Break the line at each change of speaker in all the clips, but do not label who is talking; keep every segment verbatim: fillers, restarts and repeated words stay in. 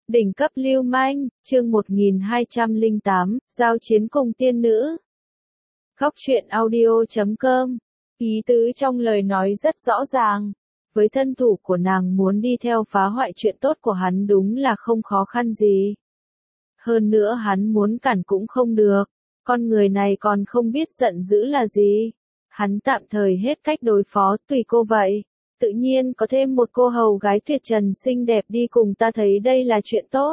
Đỉnh cấp lưu manh, chương một nghìn hai trăm lẻ tám, giao chiến cùng tiên nữ. Góc truyện audio chấm com. Ý tứ trong lời nói rất rõ ràng. Với thân thủ của nàng muốn đi theo phá hoại chuyện tốt của hắn đúng là không khó khăn gì. Hơn nữa hắn muốn cản cũng không được. Con người này còn không biết giận dữ là gì. Hắn tạm thời hết cách đối phó, tùy cô vậy. Tự nhiên có thêm một cô hầu gái tuyệt trần xinh đẹp đi cùng ta thấy đây là chuyện tốt.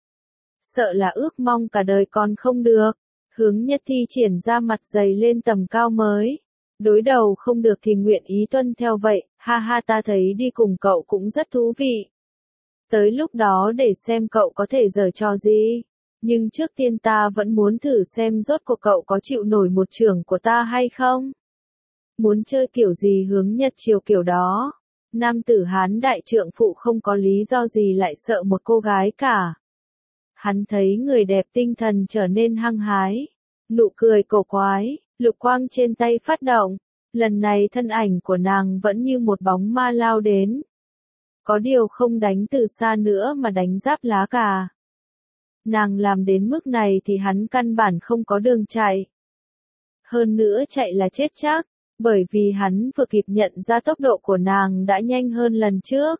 Sợ là ước mong cả đời còn không được. Hướng Nhất thi triển ra mặt dày lên tầm cao mới. Đối đầu không được thì nguyện ý tuân theo vậy, ha ha ta thấy đi cùng cậu cũng rất thú vị. Tới lúc đó để xem cậu có thể giở trò gì. Nhưng trước tiên ta vẫn muốn thử xem rốt cuộc cậu có chịu nổi một chưởng của ta hay không. Muốn chơi kiểu gì Hướng Nhật chiều kiểu đó. Nam tử Hán đại trượng phụ không có lý do gì lại sợ một cô gái cả. Hắn thấy người đẹp tinh thần trở nên hăng hái. Nụ cười cổ quái, lục quang trên tay phát động. Lần này thân ảnh của nàng vẫn như một bóng ma lao đến. Có điều không đánh từ xa nữa mà đánh giáp lá cà. Nàng làm đến mức này thì hắn căn bản không có đường chạy. Hơn nữa chạy là chết chắc. Bởi vì hắn vừa kịp nhận ra tốc độ của nàng đã nhanh hơn lần trước.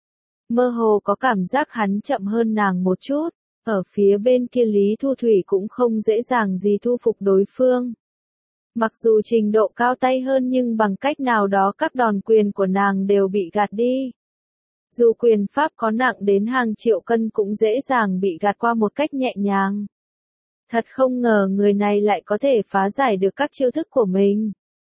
Mơ hồ có cảm giác hắn chậm hơn nàng một chút. Ở phía bên kia Lý Thu Thủy cũng không dễ dàng gì thu phục đối phương. Mặc dù trình độ cao tay hơn nhưng bằng cách nào đó các đòn quyền của nàng đều bị gạt đi. Dù quyền pháp có nặng đến hàng triệu cân cũng dễ dàng bị gạt qua một cách nhẹ nhàng. Thật không ngờ người này lại có thể phá giải được các chiêu thức của mình.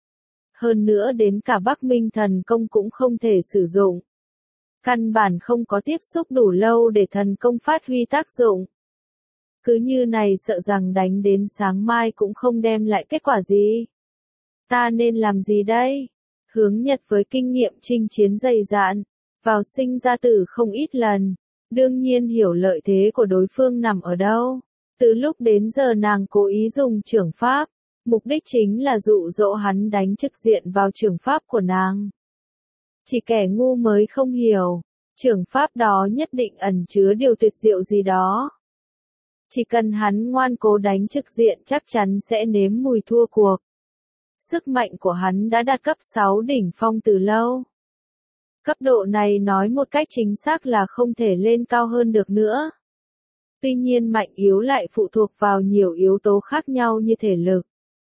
Hơn nữa đến cả Bắc Minh thần công cũng không thể sử dụng. Căn bản không có tiếp xúc đủ lâu để thần công phát huy tác dụng. Cứ như này sợ rằng đánh đến sáng mai cũng không đem lại kết quả gì. Ta nên làm gì đây? Hướng Nhật với kinh nghiệm chinh chiến dày dạn, vào sinh ra tử không ít lần. Đương nhiên hiểu lợi thế của đối phương nằm ở đâu. Từ lúc đến giờ nàng cố ý dùng chưởng pháp. Mục đích chính là dụ dỗ hắn đánh trực diện vào chưởng pháp của nàng. Chỉ kẻ ngu mới không hiểu, chưởng pháp đó nhất định ẩn chứa điều tuyệt diệu gì đó. Chỉ cần hắn ngoan cố đánh trực diện chắc chắn sẽ nếm mùi thua cuộc. Sức mạnh của hắn đã đạt cấp sáu đỉnh phong từ lâu. Cấp độ này nói một cách chính xác là không thể lên cao hơn được nữa. Tuy nhiên mạnh yếu lại phụ thuộc vào nhiều yếu tố khác nhau như thể lực,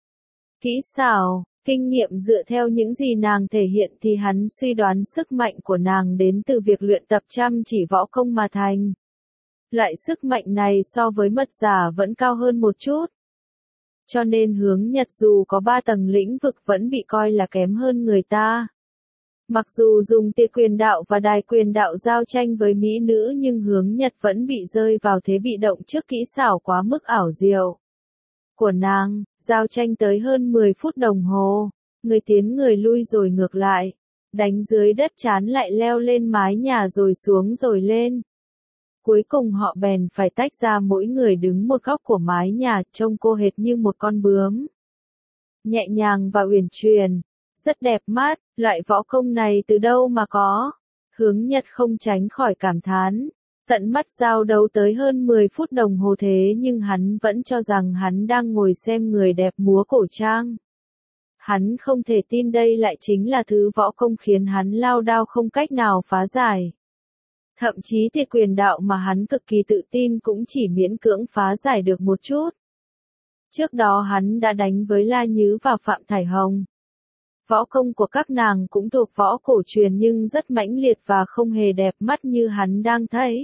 kỹ xảo, kinh nghiệm dựa theo những gì nàng thể hiện thì hắn suy đoán sức mạnh của nàng đến từ việc luyện tập chăm chỉ võ công mà thành. Loại sức mạnh này so với mật giả vẫn cao hơn một chút. Cho nên Hướng Nhật dù có ba tầng lĩnh vực vẫn bị coi là kém hơn người ta. Mặc dù dùng tia quyền đạo và đài quyền đạo giao tranh với mỹ nữ nhưng Hướng Nhật vẫn bị rơi vào thế bị động trước kỹ xảo quá mức ảo diệu của nàng. Giao tranh tới hơn mười phút đồng hồ, người tiến người lui rồi ngược lại, đánh dưới đất chán lại leo lên mái nhà rồi xuống rồi lên. Cuối cùng họ bèn phải tách ra mỗi người đứng một góc của mái nhà trông cô hệt như một con bướm. Nhẹ nhàng và uyển chuyển, rất đẹp mắt, loại võ công này từ đâu mà có. Hướng Nhật không tránh khỏi cảm thán. Tận mắt giao đấu tới hơn mười phút đồng hồ thế nhưng hắn vẫn cho rằng hắn đang ngồi xem người đẹp múa cổ trang. Hắn không thể tin đây lại chính là thứ võ công khiến hắn lao đao không cách nào phá giải. Thậm chí thì quyền đạo mà hắn cực kỳ tự tin cũng chỉ miễn cưỡng phá giải được một chút. Trước đó hắn đã đánh với La Nhứ và Phạm Thải Hồng. Võ công của các nàng cũng thuộc võ cổ truyền nhưng rất mãnh liệt và không hề đẹp mắt như hắn đang thấy.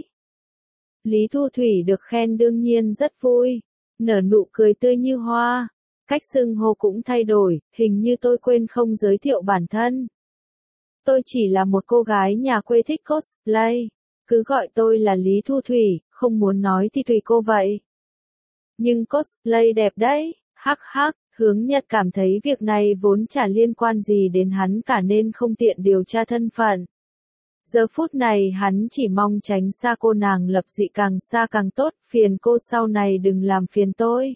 Lý Thu Thủy được khen đương nhiên rất vui, nở nụ cười tươi như hoa. Cách xưng hô cũng thay đổi, hình như tôi quên không giới thiệu bản thân. Tôi chỉ là một cô gái nhà quê thích cosplay, cứ gọi tôi là Lý Thu Thủy, không muốn nói thì tùy cô vậy. Nhưng cosplay đẹp đấy, hắc hắc. Hướng Nhật cảm thấy việc này vốn chả liên quan gì đến hắn cả nên không tiện điều tra thân phận. Giờ phút này hắn chỉ mong tránh xa cô nàng lập dị càng xa càng tốt, phiền cô sau này đừng làm phiền tôi.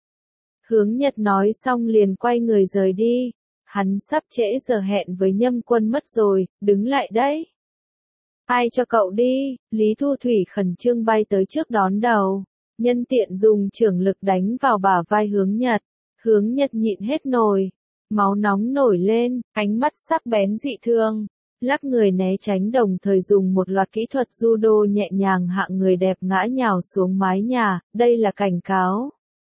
Hướng Nhật nói xong liền quay người rời đi, hắn sắp trễ giờ hẹn với Nhâm Quân mất rồi, đứng lại đấy. Ai cho cậu đi, Lý Thu Thủy khẩn trương bay tới trước đón đầu, nhân tiện dùng chưởng lực đánh vào bả vai Hướng Nhật. Hướng Nhật nhịn hết nổi, máu nóng nổi lên, ánh mắt sắc bén dị thương, lắc người né tránh đồng thời dùng một loạt kỹ thuật judo nhẹ nhàng hạ người đẹp ngã nhào xuống mái nhà, đây là cảnh cáo.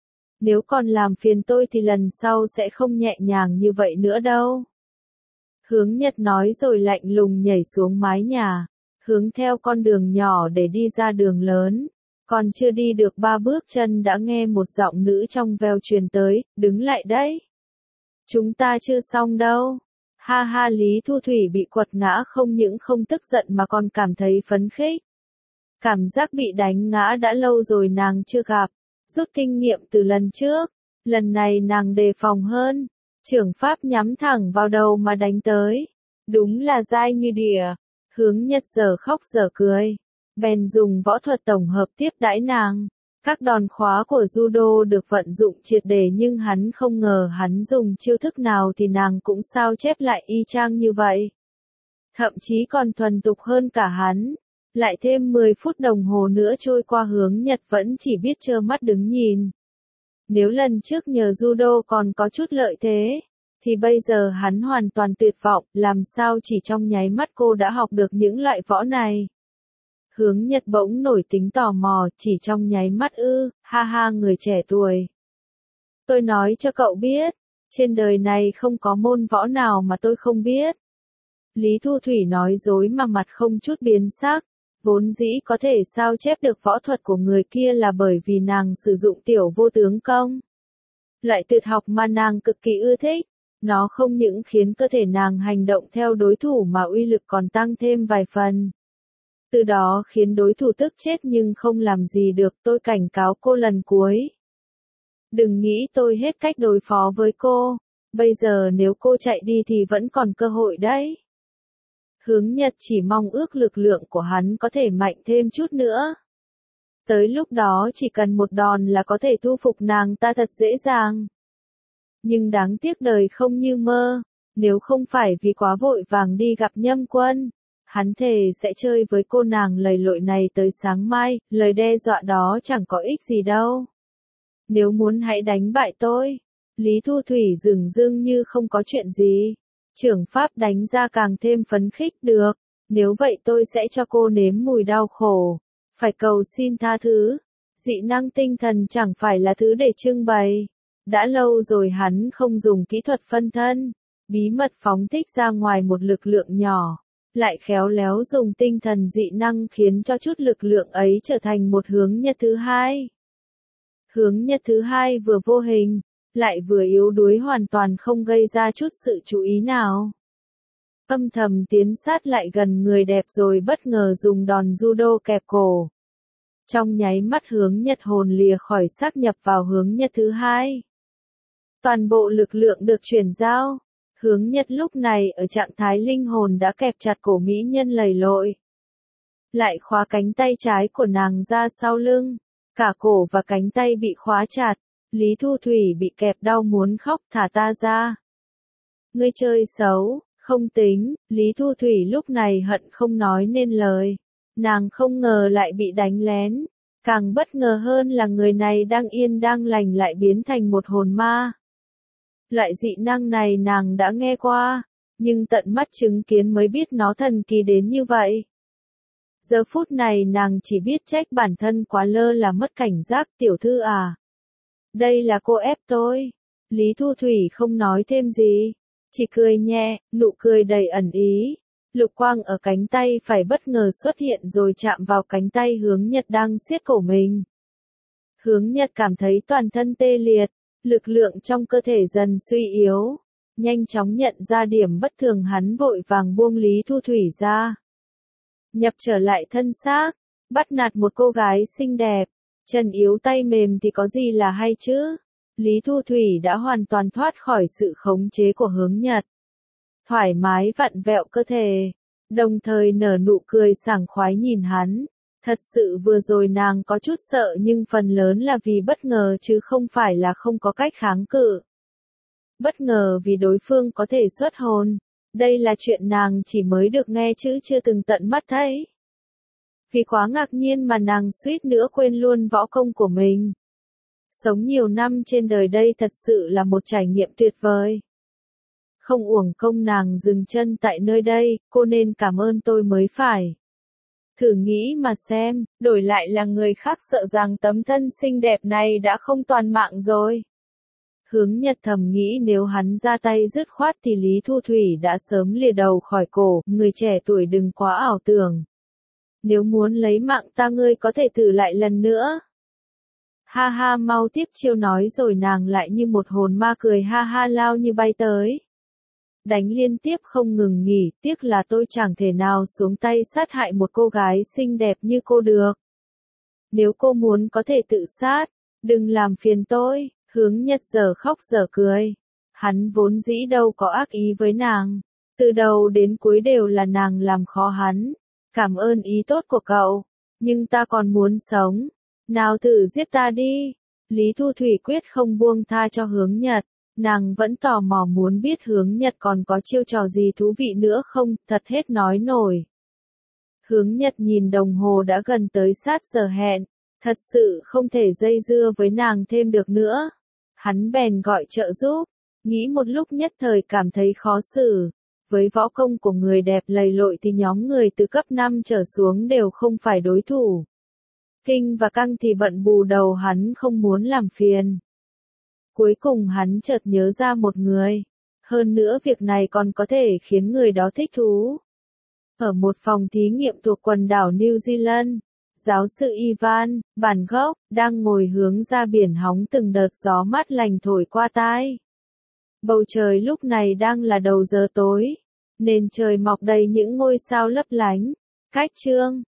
Nếu còn làm phiền tôi thì lần sau sẽ không nhẹ nhàng như vậy nữa đâu. Hướng Nhật nói rồi lạnh lùng nhảy xuống mái nhà, hướng theo con đường nhỏ để đi ra đường lớn. Còn chưa đi được ba bước chân đã nghe một giọng nữ trong veo truyền tới, đứng lại đấy. Chúng ta chưa xong đâu. Ha ha, Lý Thu Thủy bị quật ngã không những không tức giận mà còn cảm thấy phấn khích. Cảm giác bị đánh ngã đã lâu rồi nàng chưa gặp, rút kinh nghiệm từ lần trước, lần này nàng đề phòng hơn. Trưởng pháp nhắm thẳng vào đầu mà đánh tới. Đúng là dai như đỉa. Hướng Nhật giờ khóc giờ cười. Bèn dùng võ thuật tổng hợp tiếp đãi nàng. Các đòn khóa của judo được vận dụng triệt để nhưng hắn không ngờ hắn dùng chiêu thức nào thì nàng cũng sao chép lại y chang như vậy. Thậm chí còn thuần thục hơn cả hắn. Lại thêm mười phút đồng hồ nữa trôi qua Hướng Nhật vẫn chỉ biết trơ mắt đứng nhìn. Nếu lần trước nhờ judo còn có chút lợi thế, thì bây giờ hắn hoàn toàn tuyệt vọng, làm sao chỉ trong nháy mắt cô đã học được những loại võ này. Hướng Nhật bỗng nổi tính tò mò, chỉ trong nháy mắt ư, ha ha người trẻ tuổi. Tôi nói cho cậu biết, trên đời này không có môn võ nào mà tôi không biết. Lý Thu Thủy nói dối mà mặt không chút biến sắc, vốn dĩ có thể sao chép được võ thuật của người kia là bởi vì nàng sử dụng tiểu vô tướng công. Loại tuyệt học mà nàng cực kỳ ưa thích, nó không những khiến cơ thể nàng hành động theo đối thủ mà uy lực còn tăng thêm vài phần. Từ đó khiến đối thủ tức chết nhưng không làm gì được, tôi cảnh cáo cô lần cuối. Đừng nghĩ tôi hết cách đối phó với cô, bây giờ nếu cô chạy đi thì vẫn còn cơ hội đấy. Hướng Nhật chỉ mong ước lực lượng của hắn có thể mạnh thêm chút nữa. Tới lúc đó chỉ cần một đòn là có thể thu phục nàng ta thật dễ dàng. Nhưng đáng tiếc đời không như mơ, nếu không phải vì quá vội vàng đi gặp Nhâm Quân, hắn thề sẽ chơi với cô nàng lầy lội này tới sáng mai, lời đe dọa đó chẳng có ích gì đâu. Nếu muốn hãy đánh bại tôi. Lý Thu Thủy dửng dưng như không có chuyện gì. Trưởng pháp đánh ra càng thêm phấn khích được, nếu vậy tôi sẽ cho cô nếm mùi đau khổ, phải cầu xin tha thứ. Dị năng tinh thần chẳng phải là thứ để trưng bày. Đã lâu rồi hắn không dùng kỹ thuật phân thân, bí mật phóng thích ra ngoài một lực lượng nhỏ, lại khéo léo dùng tinh thần dị năng khiến cho chút lực lượng ấy trở thành một hướng Nhật thứ hai. Hướng Nhật thứ hai vừa vô hình, lại vừa yếu đuối hoàn toàn không gây ra chút sự chú ý nào. Âm thầm tiến sát lại gần người đẹp rồi bất ngờ dùng đòn judo kẹp cổ. Trong nháy mắt Hướng Nhật hồn lìa khỏi xác nhập vào hướng Nhật thứ hai. Toàn bộ lực lượng được chuyển giao. Hướng Nhật lúc này ở trạng thái linh hồn đã kẹp chặt cổ mỹ nhân lầy lội. Lại khóa cánh tay trái của nàng ra sau lưng. Cả cổ và cánh tay bị khóa chặt. Lý Thu Thủy bị kẹp đau muốn khóc, thả ta ra. Ngươi chơi xấu, không tính, Lý Thu Thủy lúc này hận không nói nên lời. Nàng không ngờ lại bị đánh lén. Càng bất ngờ hơn là người này đang yên đang lành lại biến thành một hồn ma. Loại dị năng này nàng đã nghe qua, nhưng tận mắt chứng kiến mới biết nó thần kỳ đến như vậy. Giờ phút này nàng chỉ biết trách bản thân quá lơ là mất cảnh giác. Tiểu thư à. Đây là cô ép tôi. Lý Thu Thủy không nói thêm gì, chỉ cười nhẹ, nụ cười đầy ẩn ý. Lục quang ở cánh tay phải bất ngờ xuất hiện rồi chạm vào cánh tay Hướng Nhật đang siết cổ mình. Hướng Nhật cảm thấy toàn thân tê liệt, lực lượng trong cơ thể dần suy yếu. Nhanh chóng nhận ra điểm bất thường hắn vội vàng buông Lý Thu Thủy ra. Nhập trở lại thân xác, bắt nạt một cô gái xinh đẹp, chân yếu tay mềm thì có gì là hay chứ? Lý Thu Thủy đã hoàn toàn thoát khỏi sự khống chế của Hướng Nhật. Thoải mái vặn vẹo cơ thể, đồng thời nở nụ cười sảng khoái nhìn hắn. Thật sự vừa rồi nàng có chút sợ nhưng phần lớn là vì bất ngờ chứ không phải là không có cách kháng cự. Bất ngờ vì đối phương có thể xuất hồn, Đây là chuyện nàng chỉ mới được nghe chứ chưa từng tận mắt thấy. Vì quá ngạc nhiên mà nàng suýt nữa quên luôn võ công của mình. Sống nhiều năm trên đời đây thật sự là một trải nghiệm tuyệt vời. Không uổng công nàng dừng chân tại nơi đây, cô nên cảm ơn tôi mới phải. Thử nghĩ mà xem, đổi lại là người khác sợ rằng tấm thân xinh đẹp này đã không toàn mạng rồi. Hướng Nhật thầm nghĩ nếu hắn ra tay dứt khoát thì Lý Thu Thủy đã sớm lìa đầu khỏi cổ, người trẻ tuổi đừng quá ảo tưởng. Nếu muốn lấy mạng ta ngươi có thể thử lại lần nữa. Ha ha mau tiếp chiêu nói rồi nàng lại như một hồn ma cười ha ha lao như bay tới. Đánh liên tiếp không ngừng nghỉ, tiếc là tôi chẳng thể nào xuống tay sát hại một cô gái xinh đẹp như cô được. Nếu cô muốn có thể tự sát, đừng làm phiền tôi. Hướng Nhật giờ khóc giờ cười. Hắn vốn dĩ đâu có ác ý với nàng. Từ đầu đến cuối đều là nàng làm khó hắn. Cảm ơn ý tốt của cậu. Nhưng ta còn muốn sống. Nào thử giết ta đi. Lý Thu Thủy quyết không buông tha cho Hướng Nhật. Nàng vẫn tò mò muốn biết Hướng Nhật còn có chiêu trò gì thú vị nữa không, thật hết nói nổi. Hướng Nhật nhìn đồng hồ đã gần tới sát giờ hẹn. Thật sự không thể dây dưa với nàng thêm được nữa. Hắn bèn gọi trợ giúp, nghĩ một lúc nhất thời cảm thấy khó xử. Với võ công của người đẹp lầy lội thì nhóm người từ cấp năm trở xuống đều không phải đối thủ. Kinh và Căng thì bận bù đầu hắn không muốn làm phiền. Cuối cùng hắn chợt nhớ ra một người. Hơn nữa việc này còn có thể khiến người đó thích thú. Ở một phòng thí nghiệm thuộc quần đảo New Zealand. Giáo sư Ivan, bản gốc, đang ngồi hướng ra biển hóng từng đợt gió mát lành thổi qua tai. Bầu trời lúc này đang là đầu giờ tối, nền trời mọc đầy những ngôi sao lấp lánh. Cách chương